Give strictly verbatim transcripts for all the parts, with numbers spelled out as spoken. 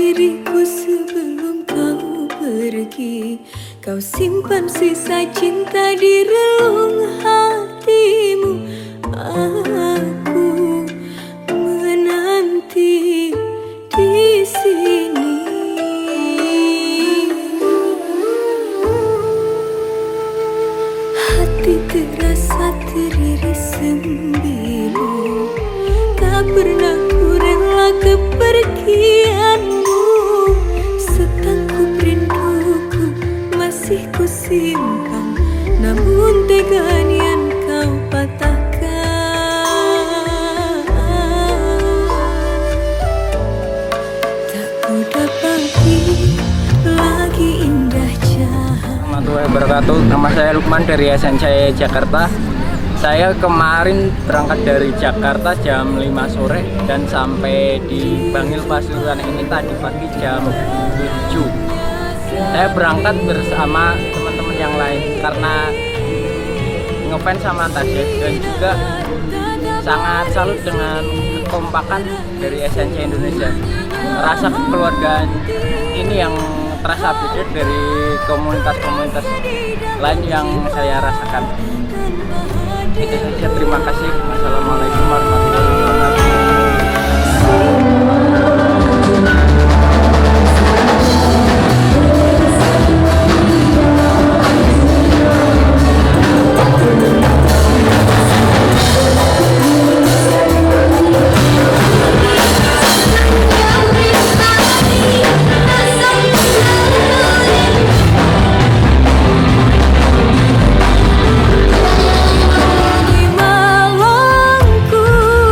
diriku sebelum kau pergi. Kau simpan sisa cinta di relung hatimu. Aku menanti di sini. Hati terasa teriris sembilu. Tak pernah ku rela kepergianmu. Setangkup rinduku masih ku simpan, namun tega niat kau patahkan. Tak ku dapati lagi indah cahaya. Assalamualaikum warahmatullahi wabarakatuh. Nama saya Lukman dari S N C Jakarta. Saya kemarin berangkat dari Jakarta jam lima sore dan sampai di Bangil Pasuruan ini tadi pagi jam tujuh. Saya berangkat bersama teman-teman yang lain karena ngefans sama Tasya dan juga sangat salut dengan kekompakan dari S N C Indonesia. Rasa kekeluargaan ini yang terasa beda dari komunitas-komunitas lain yang saya rasakan. Itu saja, terima kasih. Wassalamualaikum warahmatullahi wabarakatuh. Di malamku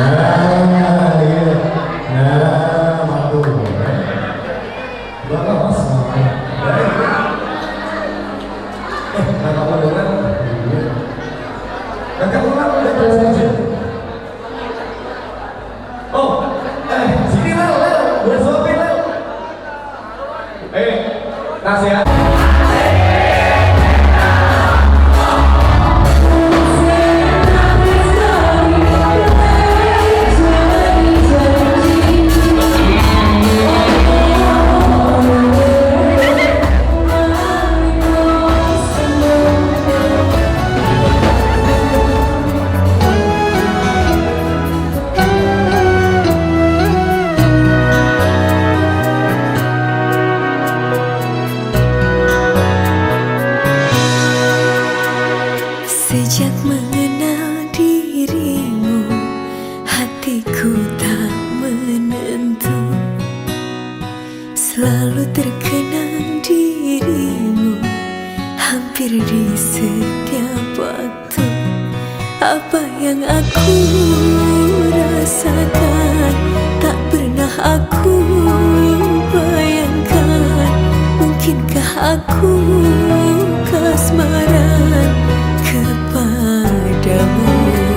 Nah, iya. Nah, mantul. Bapak mas, eh, nah kamu dengar? Nah kamu kan udah presentasi. Oh, eh, sini lah, lah, udah suapin lah. Eh, nasihat. Sejak mengenal dirimu, hatiku tak menentu. Selalu terkenang dirimu, hampir di setiap waktu. Apa yang aku rasakan tak pernah aku bayangkan. Mungkinkah aku kasmaran kepadamu,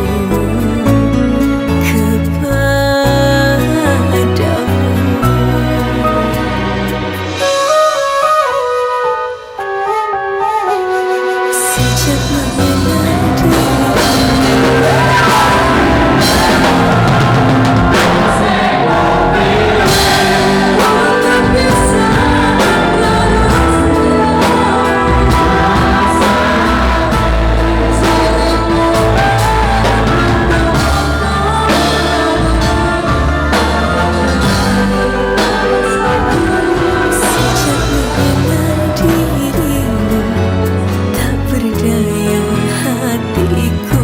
kepadamu. Sejak mengenal dirimu, tak berdaya hatiku.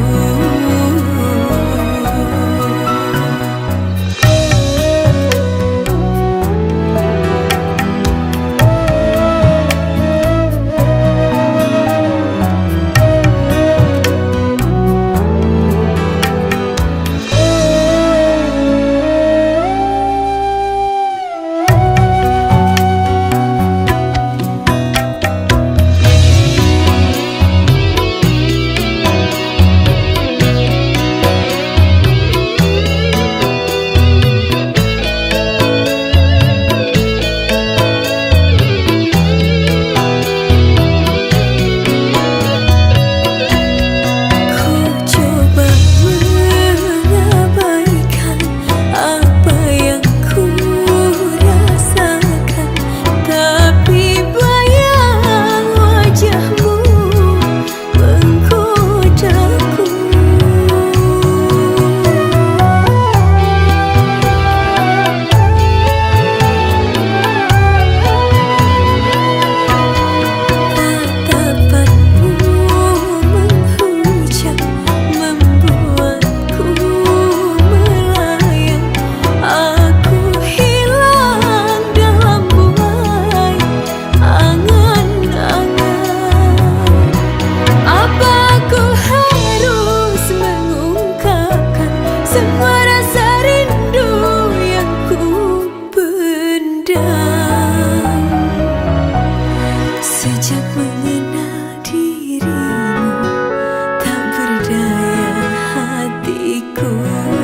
Sejak mengenal dirimu, tak berdaya hatiku.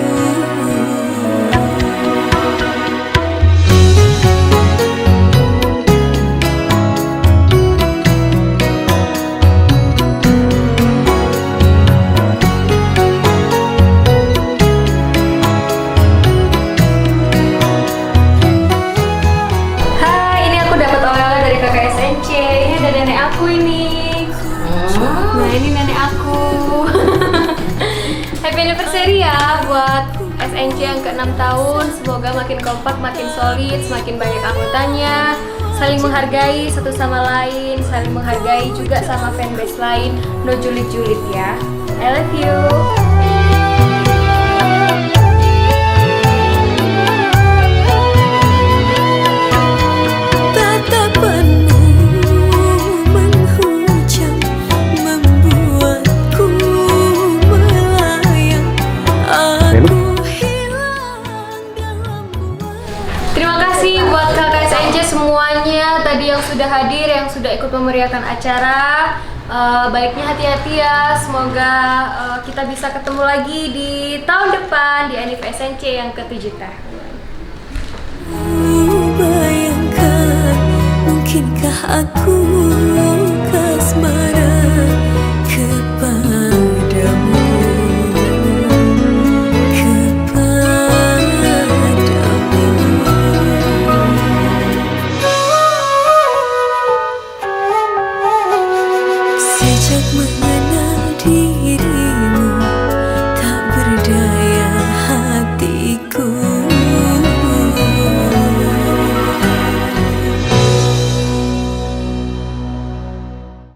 Aku ini, nah ini nenek aku. Happy anniversary ya buat S N C yang ke enam tahun. Semoga makin kompak, makin solid, semakin banyak anggotanya, saling menghargai satu sama lain, saling menghargai juga sama fanbase lain. No julid-julid ya. I love you. yang sudah hadir, yang sudah ikut memeriahkan acara. Uh, baiknya hati-hati ya, semoga uh, kita bisa ketemu lagi di tahun depan di Anif S N C yang ketujuh tahun. Bayangkan, mungkinkah aku kasmaran